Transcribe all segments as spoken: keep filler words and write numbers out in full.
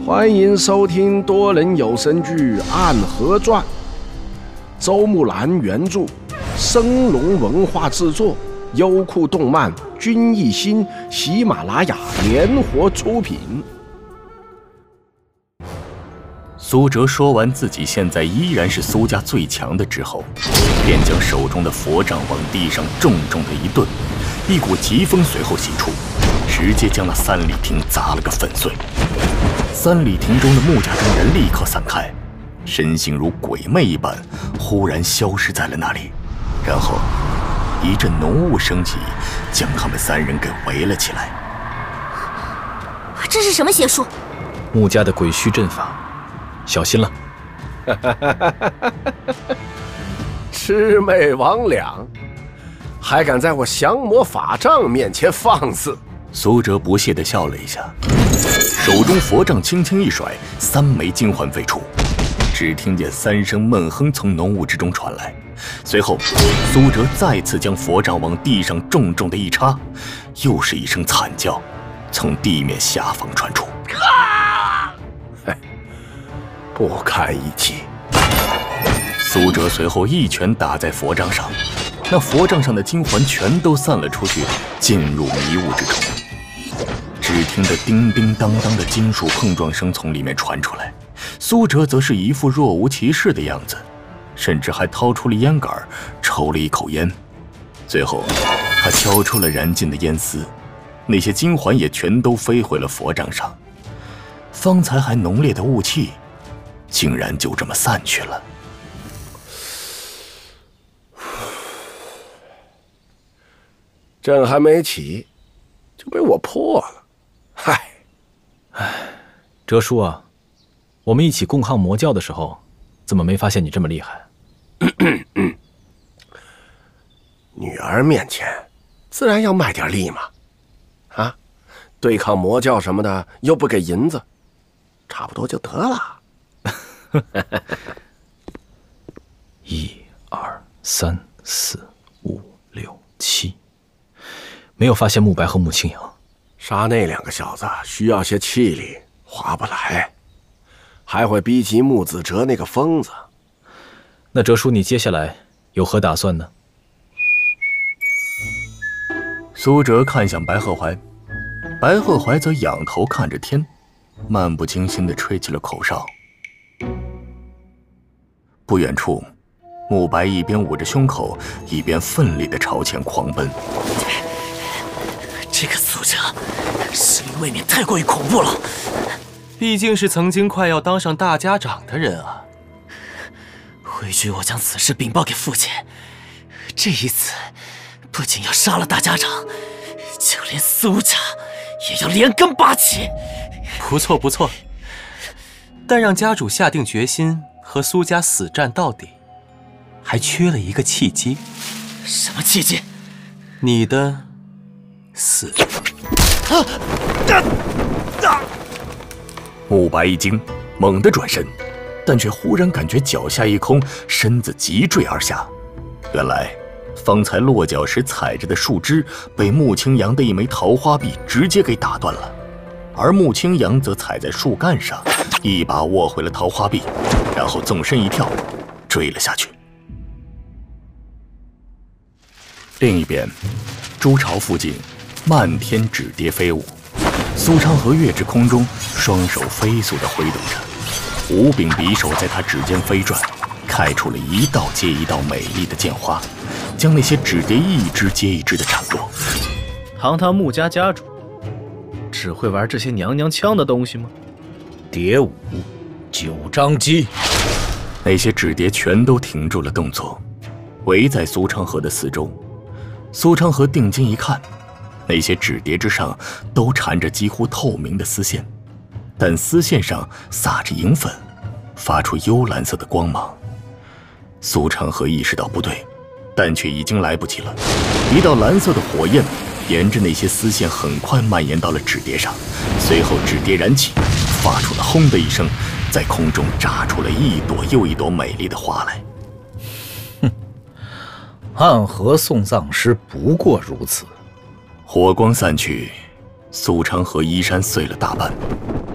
欢迎收听多人有声剧《暗河传》，周木兰原著，升龙文化制作，优酷动漫、君艺兴、喜马拉雅联合出品。 苏哲说完自己现在依然是苏家最强的之后，便将手中的佛杖往地上重重的一顿，一股疾风随后袭出，直接将那三里亭砸了个粉碎。三里亭中的穆家中人立刻散开，身形如鬼魅一般，忽然消失在了那里。然后一阵浓雾升起，将他们三人给围了起来。 这是什么邪术？ 穆家的鬼虚阵法，小心了！ 魑魅魍魉，还敢在我降魔法杖面前放肆！ 苏哲不屑地笑了一下，手中佛杖轻轻一甩，三枚金环飞出，只听见三声闷哼从浓雾之中传来。随后，苏哲再次将佛杖往地上重重的一插，又是一声惨叫从地面下方传出。 啊！嘿，不堪一击！ 苏哲随后一拳打在佛杖上，那佛杖上的金环全都散了出去，进入迷雾之中。只听得叮叮当当的金属碰撞声从里面传出来，苏哲则是一副若无其事的样子，甚至还掏出了烟杆抽了一口烟。最后他敲出了燃尽的烟丝，那些金环也全都飞回了佛杖上，方才还浓烈的雾气竟然就这么散去了。 阵还没起就被我破了，嗨！ 唉，哲叔啊，我们一起共抗魔教的时候，怎么没发现你这么厉害？ 女儿面前，自然要卖点力嘛。啊，对抗魔教什么的又不给银子，差不多就得了。 一二三四五六七，没有发现慕白和穆青阳。 杀那两个小子需要些气力，划不来，还会逼急穆子哲那个疯子。 那哲叔，你接下来有何打算呢？ 苏哲看向白鹤怀，白鹤怀则仰头看着天，漫不经心地吹起了口哨。不远处，慕白一边捂着胸口，一边奋力地朝前狂奔。 这个苏哲实力未免太过于恐怖了， 毕竟是曾经快要当上大家长的人啊。 回去我将此事禀报给父亲，这一次不仅要杀了大家长，就连苏家也要连根拔起。 不错不错，但让家主下定决心和苏家死战到底，还缺了一个契机。 什么契机？ 你的死。 啊啊！ 慕白一惊，猛地转身，但却忽然感觉脚下一空，身子急坠而下。原来方才落脚时踩着的树枝被穆青阳的一枚桃花臂直接给打断了，而穆青阳则踩在树干上，一把握回了桃花臂，然后纵身一跳，追了下去。另一边，朱巢附近漫天纸蝶飞舞，苏昌河跃至空中，双手飞速地挥动着，五柄匕首在他指尖飞转，开出了一道接一道美丽的剑花，将那些纸蝶一只接一只的铲落。 堂堂穆家家主，只会玩这些娘娘腔的东西吗？蝶舞，九张机。 那些纸蝶全都停住了动作，围在苏昌河的四周。苏昌河定睛一看，那些纸蝶之上都缠着几乎透明的丝线，但丝线上撒着银粉，发出幽蓝色的光芒。苏昌河意识到不对，但却已经来不及了。一道蓝色的火焰沿着那些丝线很快蔓延到了纸蝶上，随后纸蝶燃起，发出了轰的一声，在空中炸出了一朵又一朵美丽的花来。 哼，暗河送葬师不过如此。 火光散去，苏昌河衣衫碎了大半，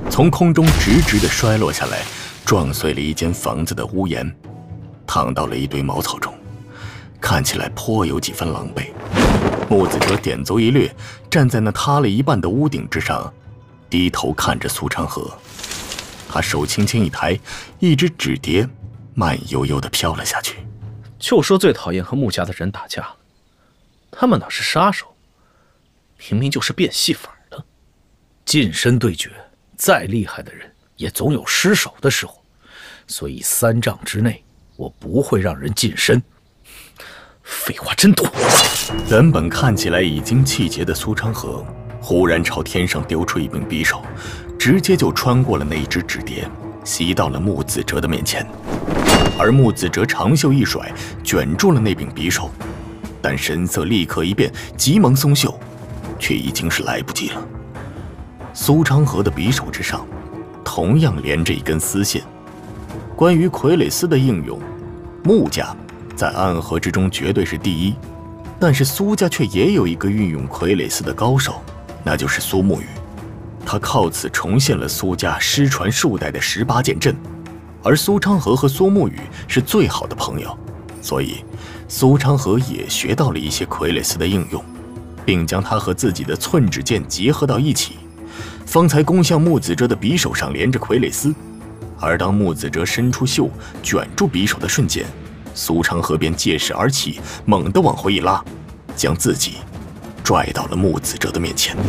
从空中直直地摔落下来，撞碎了一间房子的屋檐，躺到了一堆茅草中，看起来颇有几分狼狈。木子哲点足一掠，站在那塌了一半的屋顶之上，低头看着苏长河。他手轻轻一抬，一只纸碟慢悠悠地飘了下去。 就说最讨厌和穆家的人打架，他们哪是杀手，明明就是变戏法的。 近身对决，再厉害的人也总有失手的时候，所以三丈之内我不会让人近身。 废话真多。 原本看起来已经气结的苏昌河，忽然朝天上丢出一柄匕首，直接就穿过了那一只纸碟，袭到了穆子哲的面前。而穆子哲长袖一甩，卷住了那柄匕首，但神色立刻一变，急忙松袖，却已经是来不及了。苏昌河的匕首之上，同样连着一根丝线。关于傀儡丝的应用，穆家在暗河之中绝对是第一，但是苏家却也有一个运用傀儡丝的高手，那就是苏沐雨。他靠此重现了苏家失传数代的十八剑阵。而苏昌河和苏沐雨是最好的朋友，所以苏昌河也学到了一些傀儡丝的应用，并将它和自己的寸指剑结合到一起，方才攻向穆子哲的匕首上连着傀儡丝。而当穆子哲伸出袖卷住匕首的瞬间，苏昌河便借势而起，猛地往后一拉，将自己拽到了穆子哲的面前。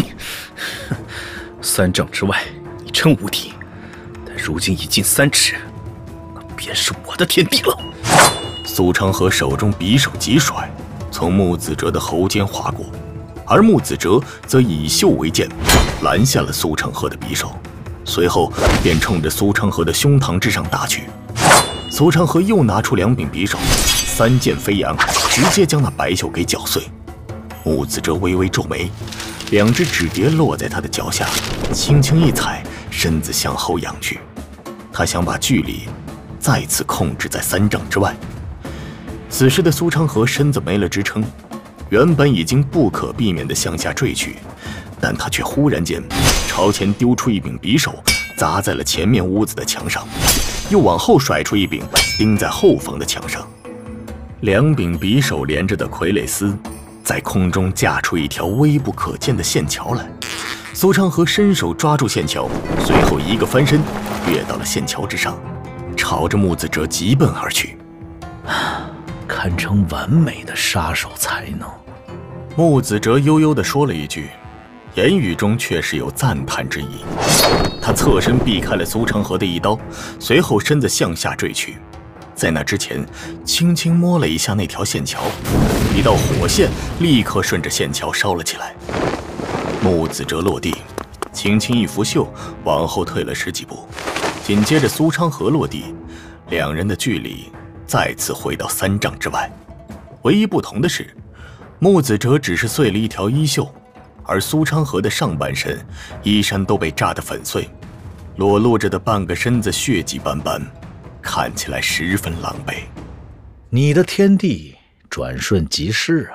三丈之外你真无敌，如今已近三尺，那便是我的天地了。 苏昌河手中匕首急甩，从穆子哲的喉间划过，而穆子哲则以袖为剑，拦下了苏昌河的匕首，随后便冲着苏昌河的胸膛之上打去。苏昌河又拿出两柄匕首，三剑飞扬，直接将那白袖给绞碎。穆子哲微微皱眉，两只纸碟落在他的脚下，轻轻一踩，身子向后仰去。他想把距离再次控制在三丈之外。此时的苏昌河身子没了支撑，原本已经不可避免地向下坠去，但他却忽然间朝前丢出一柄匕首，砸在了前面屋子的墙上，又往后甩出一柄，钉在后方的墙上。两柄匕首连着的傀儡丝在空中架出一条微不可见的线桥来。苏昌河伸手抓住线桥，随后一个翻身跃到了线桥之上，朝着穆子哲急奔而去。 堪称完美的杀手才能。 穆子哲悠悠地说了一句，言语中却是有赞叹之意。他侧身避开了苏昌河的一刀，随后身子向下坠去，在那之前轻轻摸了一下那条线桥，一道火线立刻顺着线桥烧了起来。穆子哲落地，轻轻一拂袖，往后退了十几步，紧接着苏昌河落地，两人的距离再次回到三丈之外。唯一不同的是，穆子哲只是碎了一条衣袖，而苏昌河的上半身衣衫都被炸得粉碎，裸露着的半个身子血迹斑斑，看起来十分狼狈。 你的天地转瞬即逝啊！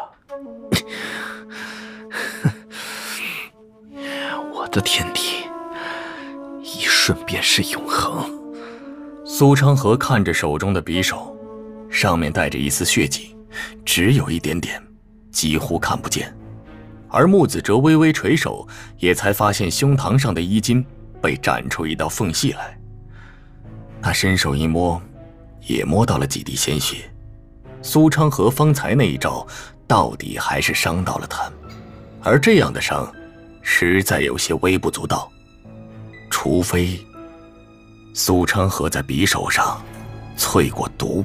我的天地一瞬便是永恒。 苏昌河看着手中的匕首，上面带着一丝血迹，只有一点点，几乎看不见。而穆子哲微微垂手，也才发现胸膛上的衣襟被斩出一道缝隙来。他伸手一摸，也摸到了几滴鲜血。苏昌河方才那一招，到底还是伤到了他，而这样的伤，实在有些微不足道。除非苏昌河在匕首上淬过毒。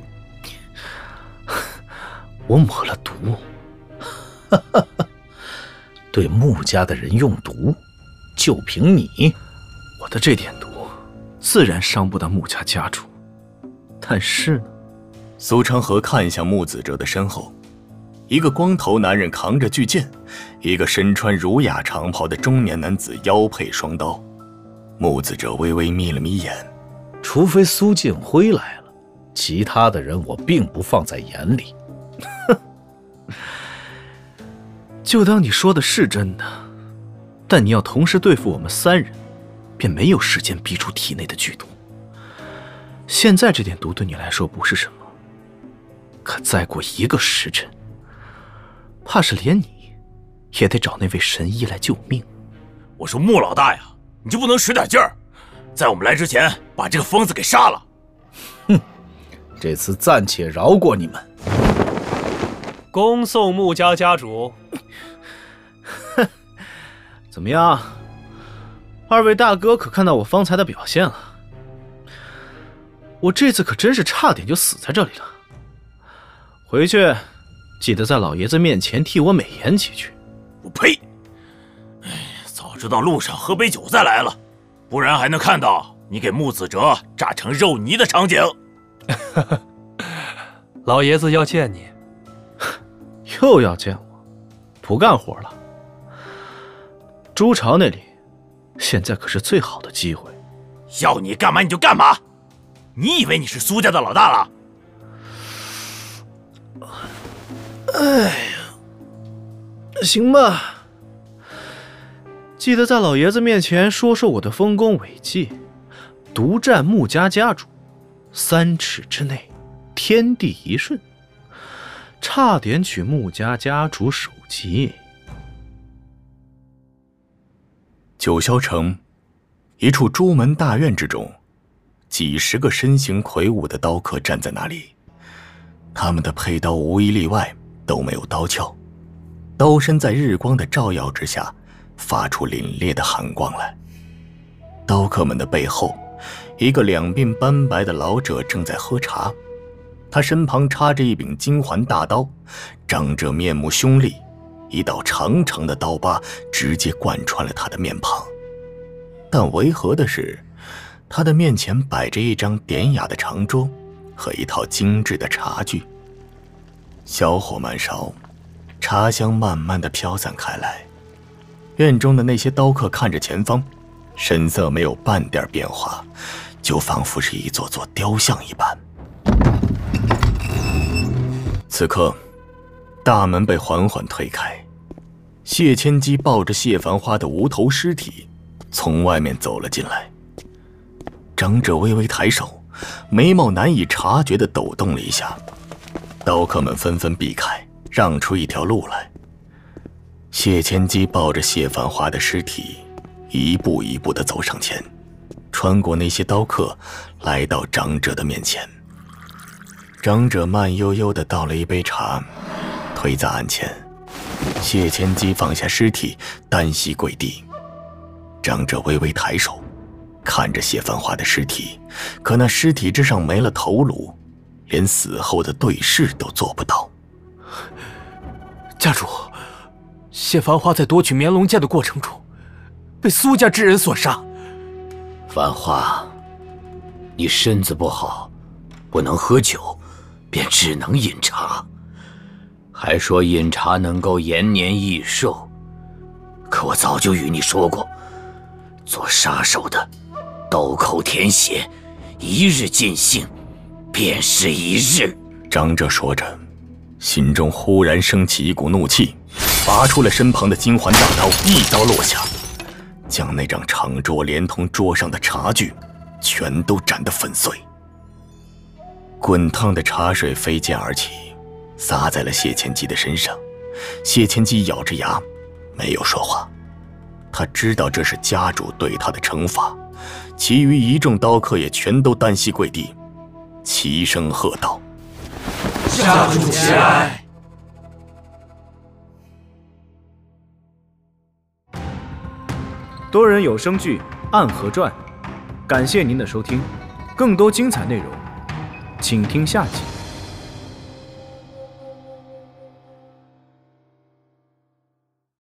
我抹了毒？哈哈哈！对穆家的人用毒，就凭你？ 我的这点毒，自然伤不到穆家家主。但是呢？ 苏昌河看向穆子哲的身后，一个光头男人扛着巨剑，一个身穿儒雅长袍的中年男子腰配双刀。穆子哲微微眯了眯眼， 除非苏建辉来了，其他的人我并不放在眼里。 哼，就当你说的是真的，但你要同时对付我们三人， 便没有时间逼出体内的剧毒。现在这点毒对你来说不是什么，可再过一个时辰，怕是连你也得找那位神医来救命。 我说穆老大呀，你就不能使点劲儿，在我们来之前把这个疯子给杀了？ 哼，这次暂且饶过你们。 恭送穆家家主。 哼，怎么样？二位大哥可看到我方才的表现了？我这次可真是差点就死在这里了。回去记得在老爷子面前替我美言几句。 我呸！哎，早知道路上喝杯酒再来了，不然还能看到你给穆子哲炸成肉泥的场景。 老爷子要见你。 又要见我？不干活了？朱朝那里现在可是最好的机会， 要你干嘛你就干嘛。你以为你是苏家的老大了？ 哎呀，行吧，记得在老爷子面前说说我的丰功伟绩，独占穆家家主，三尺之内天地一瞬，差点取穆家家主首级。 九霄城一处朱门大院之中，几十个身形魁梧的刀客站在那里，他们的佩刀无一例外都没有刀鞘，刀身在日光的照耀之下发出凛冽的寒光来。刀客们的背后，一个两鬓斑白的老者正在喝茶，他身旁插着一柄金环大刀，长者面目凶厉，一道长长的刀疤直接贯穿了他的面庞。但违和的是，他的面前摆着一张典雅的长桌和一套精致的茶具。小火慢烧，茶香慢慢地飘散开来。院中的那些刀客看着前方，神色没有半点变化，就仿佛是一座座雕像一般。此刻大门被缓缓推开，谢千机抱着谢繁花的无头尸体从外面走了进来。长者微微抬手，眉毛难以察觉地抖动了一下，刀客们纷纷避开，让出一条路来。谢千机抱着谢繁花的尸体一步一步地走上前，穿过那些刀客，来到长者的面前。长者慢悠悠地倒了一杯茶，推在案前。谢千机放下尸体，单膝跪地。长者微微抬手，看着谢繁花的尸体，可那尸体之上没了头颅，连死后的对视都做不到。 家主，谢繁花在夺取绵龙剑的过程中，被苏家之人所杀。 繁花，你身子不好，不能喝酒，便只能饮茶。还说饮茶能够延年益寿，可我早就与你说过，做杀手的豆蔻舔血，一日尽兴，便是一日。 长者说着，心中忽然升起一股怒气，拔出了身旁的金环大刀，一刀落下，将那张长桌连同桌上的茶具全都斩得粉碎。滚烫的茶水飞溅而起，洒在了谢千机的身上。谢千机咬着牙，没有说话。他知道这是家主对他的惩罚。其余一众刀客也全都单膝跪地，齐声喝道：“ 家主节哀！” 多人有声剧《暗河传》，感谢您的收听，更多精彩内容，请听下集。